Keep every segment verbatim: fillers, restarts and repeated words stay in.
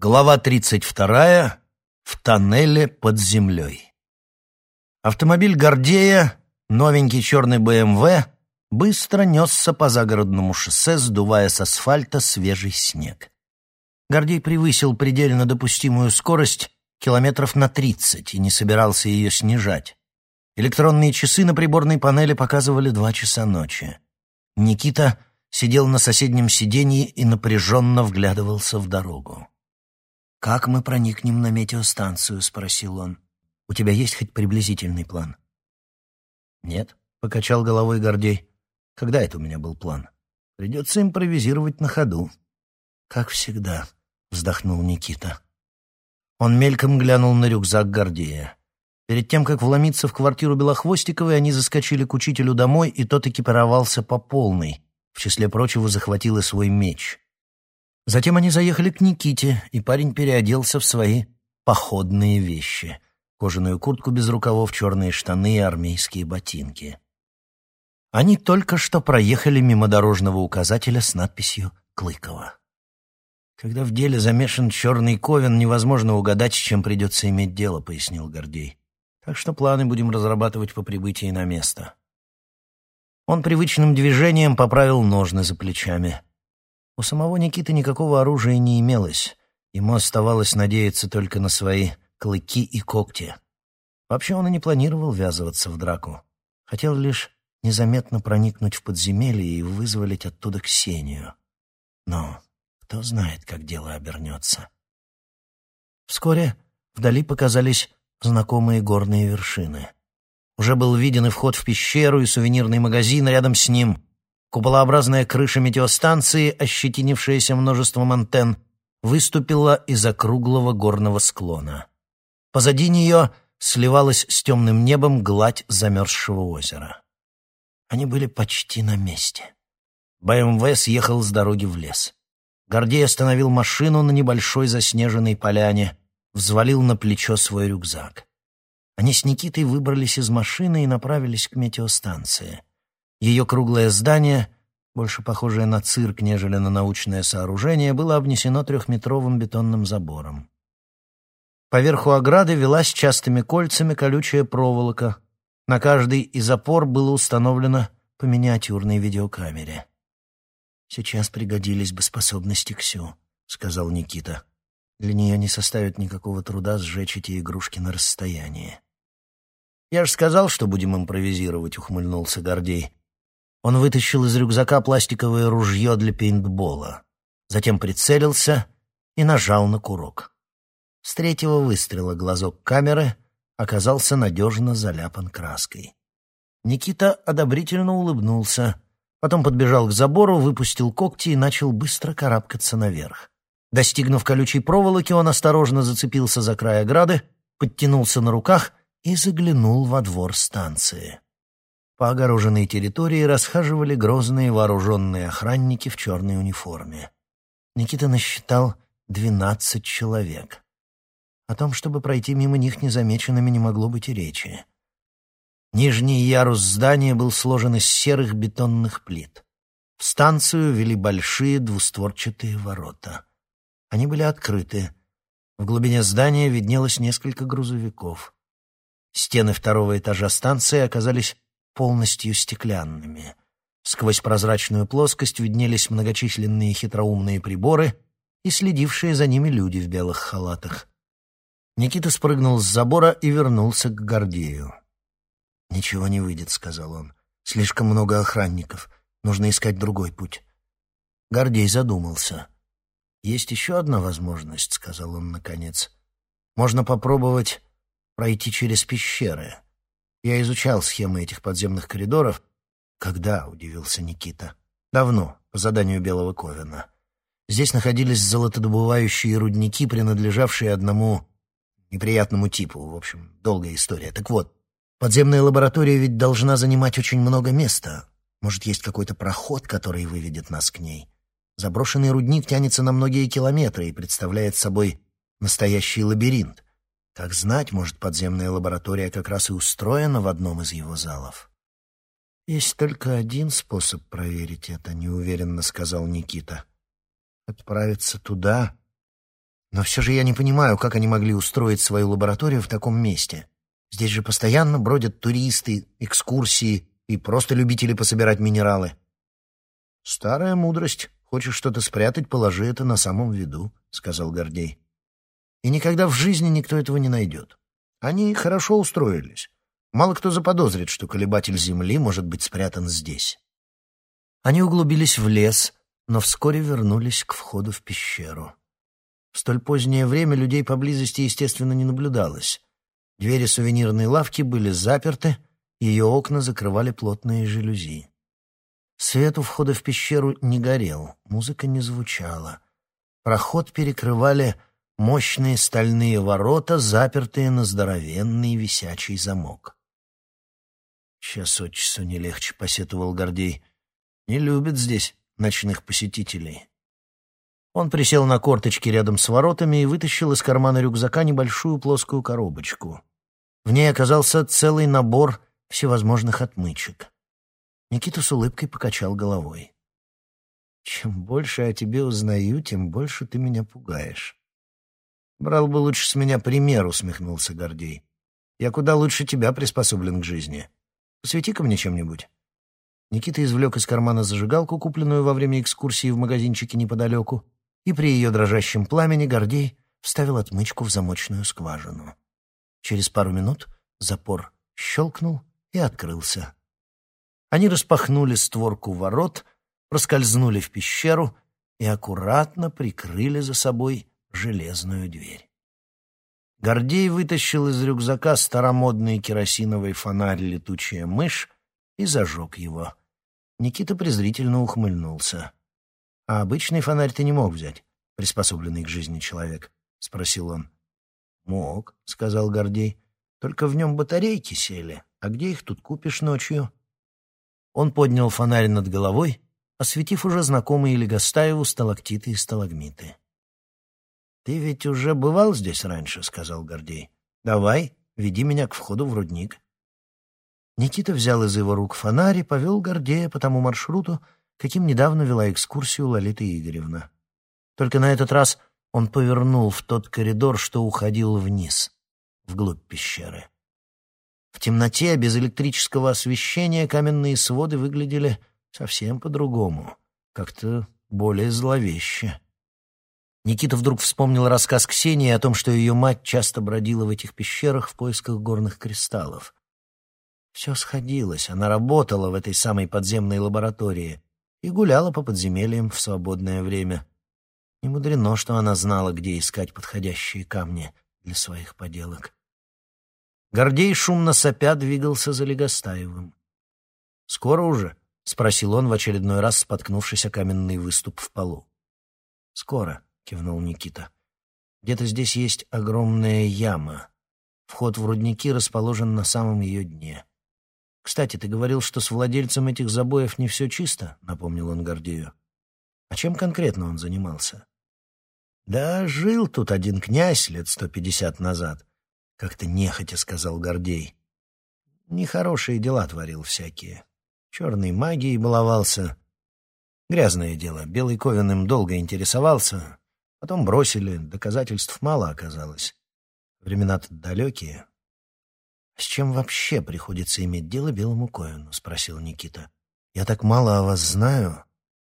Глава тридцать вторая. В тоннеле под землей. Автомобиль Гордея, новенький черный бэ эм вэ, быстро несся по загородному шоссе, сдувая с асфальта свежий снег. Гордей превысил предельно допустимую скорость километров на тридцать и не собирался ее снижать. Электронные часы на приборной панели показывали два часа ночи. Никита сидел на соседнем сиденье и напряженно вглядывался в дорогу. «Как мы проникнем на метеостанцию?» — спросил он. «У тебя есть хоть приблизительный план?» «Нет», — покачал головой Гордей. «Когда это у меня был план? Придется импровизировать на ходу». «Как всегда», — вздохнул Никита. Он мельком глянул на рюкзак Гордея. Перед тем, как вломиться в квартиру Белохвостиковой, они заскочили к учителю домой, и тот экипировался по полной. В числе прочего захватил и свой меч. Затем они заехали к Никите, и парень переоделся в свои походные вещи: кожаную куртку без рукавов, черные штаны и армейские ботинки. Они только что проехали мимо дорожного указателя с надписью «Клыково». «Когда в деле замешан черный ковен, невозможно угадать, с чем придется иметь дело», — пояснил Гордей. «Так что планы будем разрабатывать по прибытии на место». Он привычным движением поправил ножны за плечами. У самого Никиты никакого оружия не имелось. Ему оставалось надеяться только на свои клыки и когти. Вообще он и не планировал ввязываться в драку. Хотел лишь незаметно проникнуть в подземелье и вызволить оттуда Ксению. Но кто знает, как дело обернется. Вскоре вдали показались знакомые горные вершины. Уже был виден и вход в пещеру, и сувенирный магазин рядом с ним. Куполообразная крыша метеостанции, ощетинившаяся множеством антенн, выступила из округлого горного склона. Позади нее сливалась с темным небом гладь замерзшего озера. Они были почти на месте. бэ эм вэ съехал с дороги в лес. Гордей остановил машину на небольшой заснеженной поляне, взвалил на плечо свой рюкзак. Они с Никитой выбрались из машины и направились к метеостанции. Ее круглое здание, больше похожее на цирк, нежели на научное сооружение, было обнесено трехметровым бетонным забором. Поверху ограды велась частыми кольцами колючая проволока. На каждый из опор было установлено по миниатюрной видеокамере. «Сейчас пригодились бы способности Ксю», — сказал Никита. «Для нее не составит никакого труда сжечь эти игрушки на расстоянии». «Я же сказал, что будем импровизировать», — ухмыльнулся Гордей. Он вытащил из рюкзака пластиковое ружье для пейнтбола, затем прицелился и нажал на курок. С третьего выстрела глазок камеры оказался надежно заляпан краской. Никита одобрительно улыбнулся, потом подбежал к забору, выпустил когти и начал быстро карабкаться наверх. Достигнув колючей проволоки, он осторожно зацепился за край ограды, подтянулся на руках и заглянул во двор станции. По огороженной территории расхаживали грозные вооруженные охранники в черной униформе. Никита насчитал двенадцать человек. О том, чтобы пройти мимо них незамеченными, не могло быть и речи. Нижний ярус здания был сложен из серых бетонных плит. В станцию вели большие двустворчатые ворота. Они были открыты. В глубине здания виднелось несколько грузовиков. Стены второго этажа станции оказались полностью стеклянными. Сквозь прозрачную плоскость виднелись многочисленные хитроумные приборы и следившие за ними люди в белых халатах. Никита спрыгнул с забора и вернулся к Гордею. «Ничего не выйдет», — сказал он. «Слишком много охранников. Нужно искать другой путь». Гордей задумался. «Есть еще одна возможность», — сказал он наконец. «Можно попробовать пройти через пещеры. Я изучал схемы этих подземных коридоров». «Когда?» — удивился Никита. «Давно, по заданию Белого Ковена. Здесь находились золотодобывающие рудники, принадлежавшие одному неприятному типу. В общем, долгая история. Так вот, подземная лаборатория ведь должна занимать очень много места. Может, есть какой-то проход, который выведет нас к ней? Заброшенный рудник тянется на многие километры и представляет собой настоящий лабиринт. Как знать, может, подземная лаборатория как раз и устроена в одном из его залов». «Есть только один способ проверить это», — неуверенно сказал Никита. «Отправиться туда Но все же я не понимаю, как они могли устроить свою лабораторию в таком месте. Здесь же постоянно бродят туристы, экскурсии и просто любители пособирать минералы. Старая мудрость. Хочешь что-то спрятать, положи это на самом виду, сказал Гордей. И никогда в жизни никто этого не найдет. Они хорошо устроились. Мало кто заподозрит, что колебатель Земли может быть спрятан здесь. Они углубились в лес, но вскоре вернулись к входу в пещеру. В столь позднее время людей поблизости, естественно, не наблюдалось. Двери сувенирной лавки были заперты, ее окна закрывали плотные жалюзи. Свет у входа в пещеру не горел, музыка не звучала. Проход перекрывали мощные стальные ворота, запертые на здоровенный висячий замок. «Час от часу не легче», — посетовал Гордей. «Не любят здесь ночных посетителей». Он присел на корточки рядом с воротами и вытащил из кармана рюкзака небольшую плоскую коробочку. В ней оказался целый набор всевозможных отмычек. Никита с улыбкой покачал головой. «Чем больше я о тебе узнаю, тем больше ты меня пугаешь». «Брал бы лучше с меня пример», — усмехнулся Гордей. «Я куда лучше тебя приспособлен к жизни. Посвети-ка мне чем-нибудь». Никита извлек из кармана зажигалку, купленную во время экскурсии в магазинчике неподалеку, и при ее дрожащем пламени Гордей вставил отмычку в замочную скважину. Через пару минут запор щелкнул и открылся. Они распахнули створку ворот, проскользнули в пещеру и аккуратно прикрыли за собой железную дверь. Гордей вытащил из рюкзака старомодный керосиновый фонарь «Летучая мышь» и зажег его. Никита презрительно ухмыльнулся. «А обычный фонарь ты не мог взять, приспособленный к жизни человек?» — спросил он. «Мог», — сказал Гордей. «Только в нем батарейки сели. А где их тут купишь ночью?» Он поднял фонарь над головой, осветив уже знакомые Легостаеву сталактиты и сталагмиты. «Ты ведь уже бывал здесь раньше», — сказал Гордей. «Давай, веди меня к входу в рудник». Никита взял из его рук фонарь и повел Гордея по тому маршруту, каким недавно вела экскурсию Лолита Игоревна. Только на этот раз он повернул в тот коридор, что уходил вниз, вглубь пещеры. В темноте, без электрического освещения, каменные своды выглядели совсем по-другому, как-то более зловеще. Никита вдруг вспомнил рассказ Ксении о том, что ее мать часто бродила в этих пещерах в поисках горных кристаллов. Все сходилось, она работала в этой самой подземной лаборатории и гуляла по подземельям в свободное время. Не мудрено, что она знала, где искать подходящие камни для своих поделок. Гордей, шумно сопя, двигался за Легостаевым. «Скоро уже?» — спросил он, в очередной раз споткнувшись о каменный выступ в полу. «Скоро», — кивнул Никита. «Где-то здесь есть огромная яма. Вход в рудники расположен на самом ее дне. Кстати, ты говорил, что с владельцем этих забоев не все чисто», — напомнил он Гордею. «А чем конкретно он занимался?» «Да жил тут один князь лет сто пятьдесят назад», — как-то нехотя сказал Гордей. «Нехорошие дела творил всякие. Черной магией баловался. Грязное дело. Белый Ковен им долго интересовался. Потом бросили, доказательств мало оказалось. Времена-то далекие». «С чем вообще приходится иметь дело Белому Ковену?» — спросил Никита. «Я так мало о вас знаю».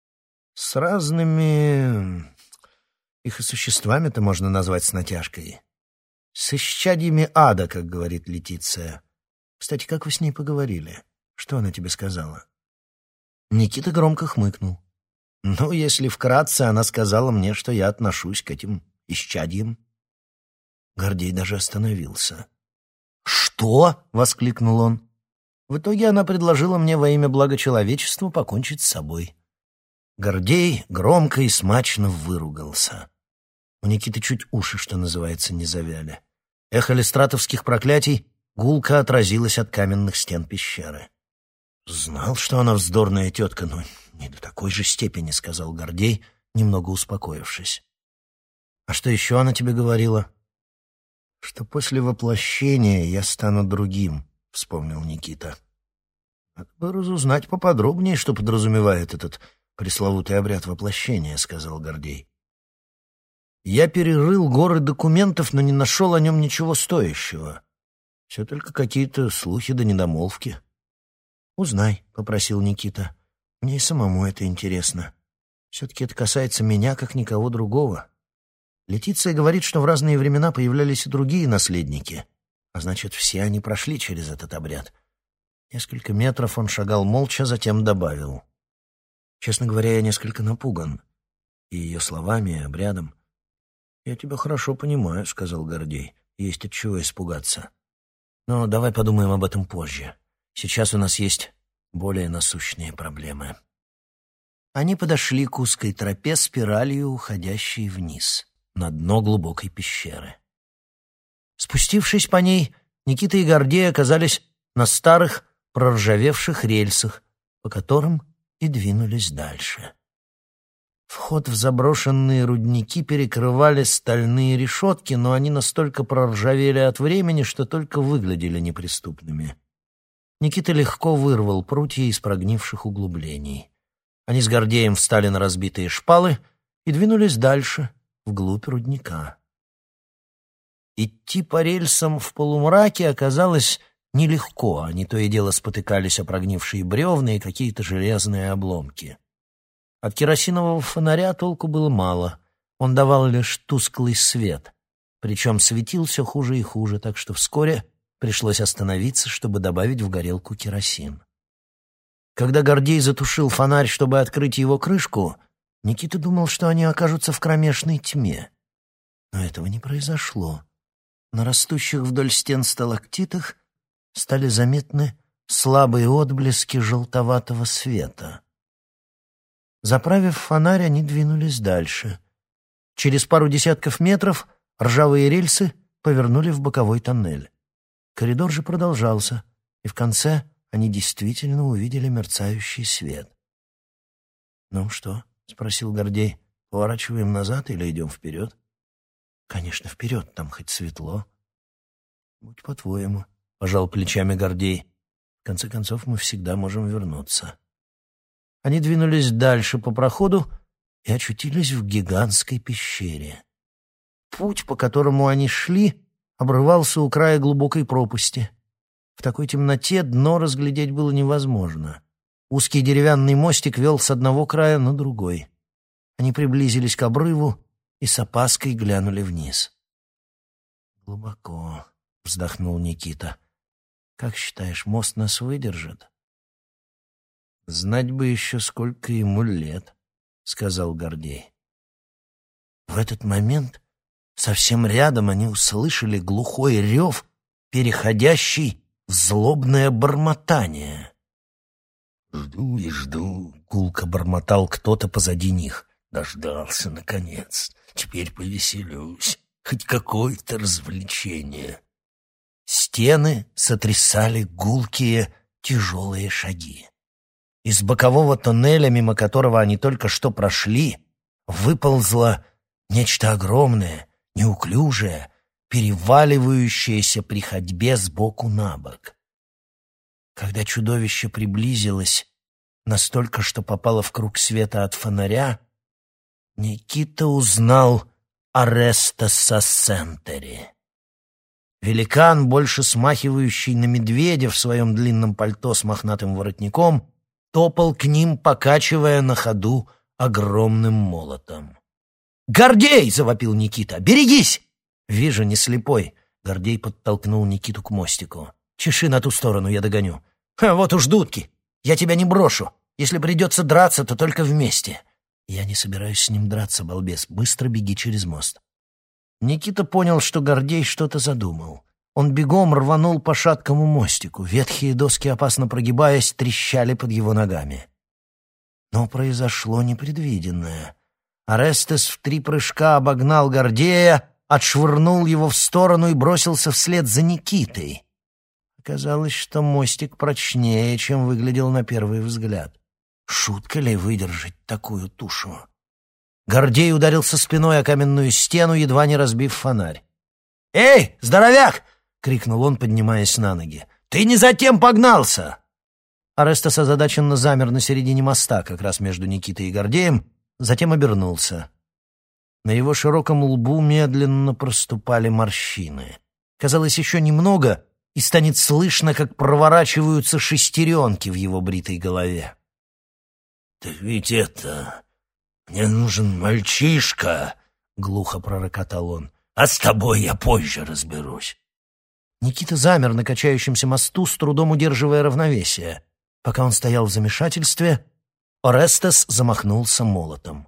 «С разными... их и существами-то можно назвать с натяжкой. С исчадьями ада, как говорит Летиция. Кстати, как вы с ней поговорили? Что она тебе сказала?» Никита громко хмыкнул. «Ну, если вкратце, она сказала мне, что я отношусь к этим исчадьям». Гордей даже остановился. «Что?» — воскликнул он. В итоге она предложила мне во имя блага человечества покончить с собой. Гордей громко и смачно выругался. У Никиты чуть уши, что называется, не завяли. Эхо листратовских проклятий гулко отразилось от каменных стен пещеры. «Знал, что она вздорная тетка, но не до такой же степени», — сказал Гордей, немного успокоившись. «А что еще она тебе говорила?» «Что после воплощения я стану другим», — вспомнил Никита. «Надо бы разузнать поподробнее, что подразумевает этот пресловутый обряд воплощения», — сказал Гордей. Я перерыл горы документов, но не нашел о нем ничего стоящего. Все только какие-то слухи да недомолвки. «Узнай», — попросил Никита. «Мне и самому это интересно. Все-таки это касается меня, как никого другого. Летиция говорит, что в разные времена появлялись и другие наследники, а значит, все они прошли через этот обряд». Несколько метров он шагал молча, затем добавил: «Честно говоря, я несколько напуган. И ее словами, и обрядом». «Я тебя хорошо понимаю», — сказал Гордей. «Есть от чего испугаться. Но давай подумаем об этом позже. Сейчас у нас есть более насущные проблемы». Они подошли к узкой тропе, спиралью уходящей вниз, на дно глубокой пещеры. Спустившись по ней, Никита и Гордей оказались на старых, проржавевших рельсах, по которым и двинулись дальше. Вход в заброшенные рудники перекрывали стальные решетки, но они настолько проржавели от времени, что только выглядели неприступными. Никита легко вырвал прутья из прогнивших углублений. Они с Гордеем встали на разбитые шпалы и двинулись дальше, вглубь рудника. Идти по рельсам в полумраке оказалось нелегко, они то и дело спотыкались о прогнившие бревна и какие-то железные обломки. От керосинового фонаря толку было мало, он давал лишь тусклый свет, причем светил все хуже и хуже, так что вскоре пришлось остановиться, чтобы добавить в горелку керосин. Когда Гордей затушил фонарь, чтобы открыть его крышку, Никита думал, что они окажутся в кромешной тьме. Но этого не произошло. На растущих вдоль стен сталактитах стали заметны слабые отблески желтоватого света. Заправив фонарь, они двинулись дальше. Через пару десятков метров ржавые рельсы повернули в боковой тоннель. Коридор же продолжался, и в конце они действительно увидели мерцающий свет. «Ну что?» — спросил Гордей. «Поворачиваем назад или идем вперед?» «Конечно, вперед, там хоть светло». «Будь по-твоему», — пожал плечами Гордей. «В конце концов, мы всегда можем вернуться». Они двинулись дальше по проходу и очутились в гигантской пещере. Путь, по которому они шли, обрывался у края глубокой пропасти. В такой темноте дно разглядеть было невозможно. Узкий деревянный мостик вел с одного края на другой. Они приблизились к обрыву и с опаской глянули вниз. «Глубоко», — вздохнул Никита. «Как считаешь, мост нас выдержит?» «Знать бы еще, сколько ему лет», — сказал Гордей. В этот момент совсем рядом они услышали глухой рев, переходящий в злобное бормотание. «Жду и жду», — гулко бормотал кто-то позади них. «Дождался, наконец. Теперь повеселюсь. Хоть какое-то развлечение». Стены сотрясали гулкие, тяжелые шаги. Из бокового тоннеля, мимо которого они только что прошли, выползло нечто огромное, неуклюжее, переваливающееся при ходьбе сбоку на бок. Когда чудовище приблизилось настолько, что попало в круг света от фонаря, Никита узнал Ореста Сассентери. Великан, больше смахивающий на медведя в своем длинном пальто с мохнатым воротником, топал к ним, покачивая на ходу огромным молотом. «Гордей!» — завопил Никита. «Берегись!» «Вижу, не слепой!» — Гордей подтолкнул Никиту к мостику. «Чеши на ту сторону, я догоню». «Ха, вот уж дудки! Я тебя не брошу! Если придется драться, то только вместе!» «Я не собираюсь с ним драться, балбес. Быстро беги через мост». Никита понял, что Гордей что-то задумал. Он бегом рванул по шаткому мостику. Ветхие доски, опасно прогибаясь, трещали под его ногами. Но произошло непредвиденное. Орестес в три прыжка обогнал Гордея, отшвырнул его в сторону и бросился вслед за Никитой. Оказалось, что мостик прочнее, чем выглядел на первый взгляд. Шутка ли выдержать такую тушу? Гордей ударился спиной о каменную стену, едва не разбив фонарь. «Эй, здоровяк!» — крикнул он, поднимаясь на ноги. «Ты не затем погнался!» Орестес озадаченно замер на середине моста, как раз между Никитой и Гордеем, затем обернулся. На его широком лбу медленно проступали морщины. Казалось, еще немного, и станет слышно, как проворачиваются шестеренки в его бритой голове. «Так ведь это... мне нужен мальчишка», — глухо пророкотал он. «А с тобой я позже разберусь». Никита замер на качающемся мосту, с трудом удерживая равновесие. Пока он стоял в замешательстве, Орестес замахнулся молотом.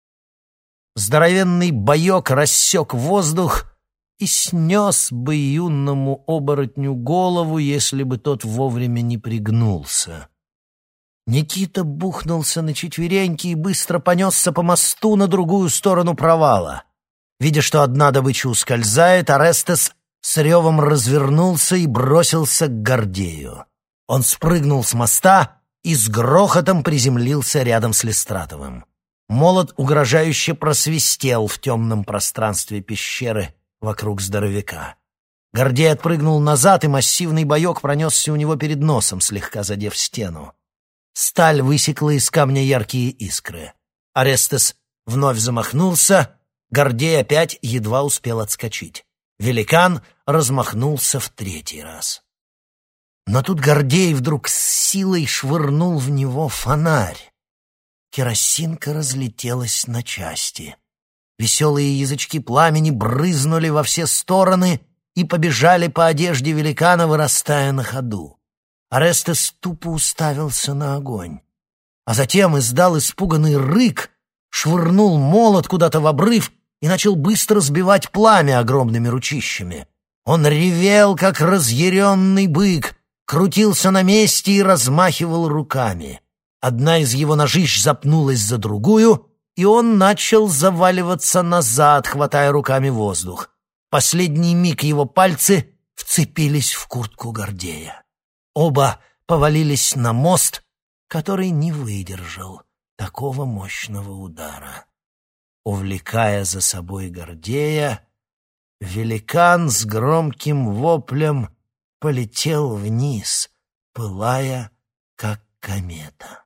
Здоровенный боек рассек воздух и снес бы юному оборотню голову, если бы тот вовремя не пригнулся. Никита бухнулся на четвереньки и быстро понесся по мосту на другую сторону провала. Видя, что одна добыча ускользает, Орестес с ревом развернулся и бросился к Гордею. Он спрыгнул с моста и с грохотом приземлился рядом с Листратовым. Молот угрожающе просвистел в темном пространстве пещеры вокруг здоровяка. Гордей отпрыгнул назад, и массивный боек пронесся у него перед носом, слегка задев стену. Сталь высекла из камня яркие искры. Орестес вновь замахнулся, Гордей опять едва успел отскочить. Великан размахнулся в третий раз. Но тут Гордей вдруг с силой швырнул в него фонарь. Керосинка разлетелась на части. Веселые язычки пламени брызнули во все стороны и побежали по одежде великана, вырастая на ходу. Орестес тупо уставился на огонь, а затем издал испуганный рык, швырнул молот куда-то в обрыв и начал быстро сбивать пламя огромными ручищами. Он ревел, как разъяренный бык, крутился на месте и размахивал руками. Одна из его ножищ запнулась за другую, и он начал заваливаться назад, хватая руками воздух. Последний миг его пальцы вцепились в куртку Гордея. Оба повалились на мост, который не выдержал такого мощного удара. Увлекая за собой Гордея, великан с громким воплем полетел вниз, пылая, как комета.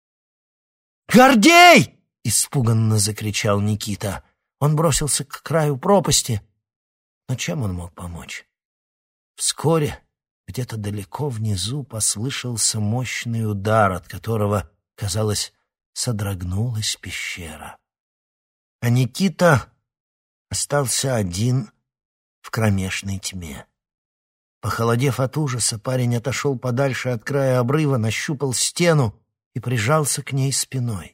«Гордей!» — испуганно закричал Никита. Он бросился к краю пропасти, но чем он мог помочь? Вскоре где-то далеко внизу послышался мощный удар, от которого, казалось, содрогнулась пещера. А Никита остался один в кромешной тьме. Похолодев от ужаса, парень отошел подальше от края обрыва, нащупал стену и прижался к ней спиной.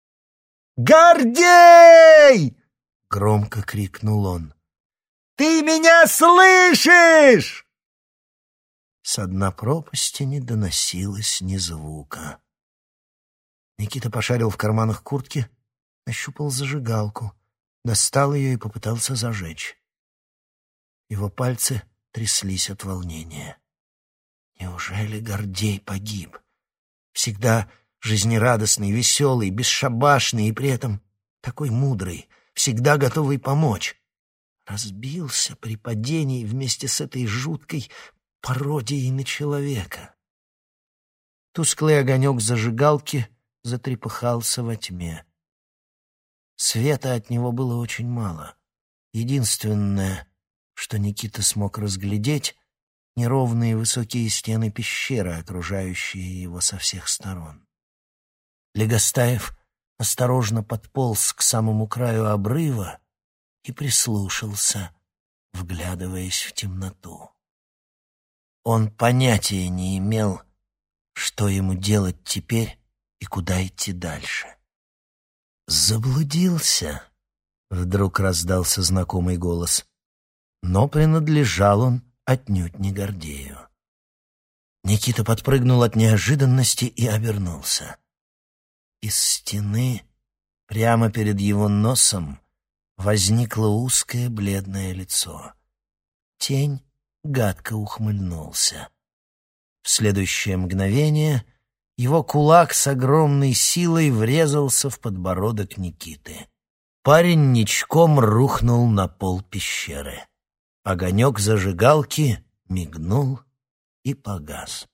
«Гордей!» — громко крикнул он. «Ты меня слышишь?» С дна пропасти не доносилось ни звука. Никита пошарил в карманах куртки, нащупал зажигалку, достал ее и попытался зажечь. Его пальцы тряслись от волнения. Неужели Гордей погиб? Всегда жизнерадостный, веселый, бесшабашный и при этом такой мудрый, всегда готовый помочь. Разбился при падении вместе с этой жуткой пародией на человека. Тусклый огонек зажигалки затрепыхался во тьме. Света от него было очень мало. Единственное, что Никита смог разглядеть, неровные высокие стены пещеры, окружающие его со всех сторон. Легостаев осторожно подполз к самому краю обрыва и прислушался, вглядываясь в темноту. Он понятия не имел, что ему делать теперь и куда идти дальше. «Заблудился?» — вдруг раздался знакомый голос. Но принадлежал он отнюдь не Гордею. Никита подпрыгнул от неожиданности и обернулся. Из стены прямо перед его носом возникло узкое бледное лицо. Тень гадко ухмыльнулся. В следующее мгновение его кулак с огромной силой врезался в подбородок Никиты. Парень ничком рухнул на пол пещеры. Огонек зажигалки мигнул и погас.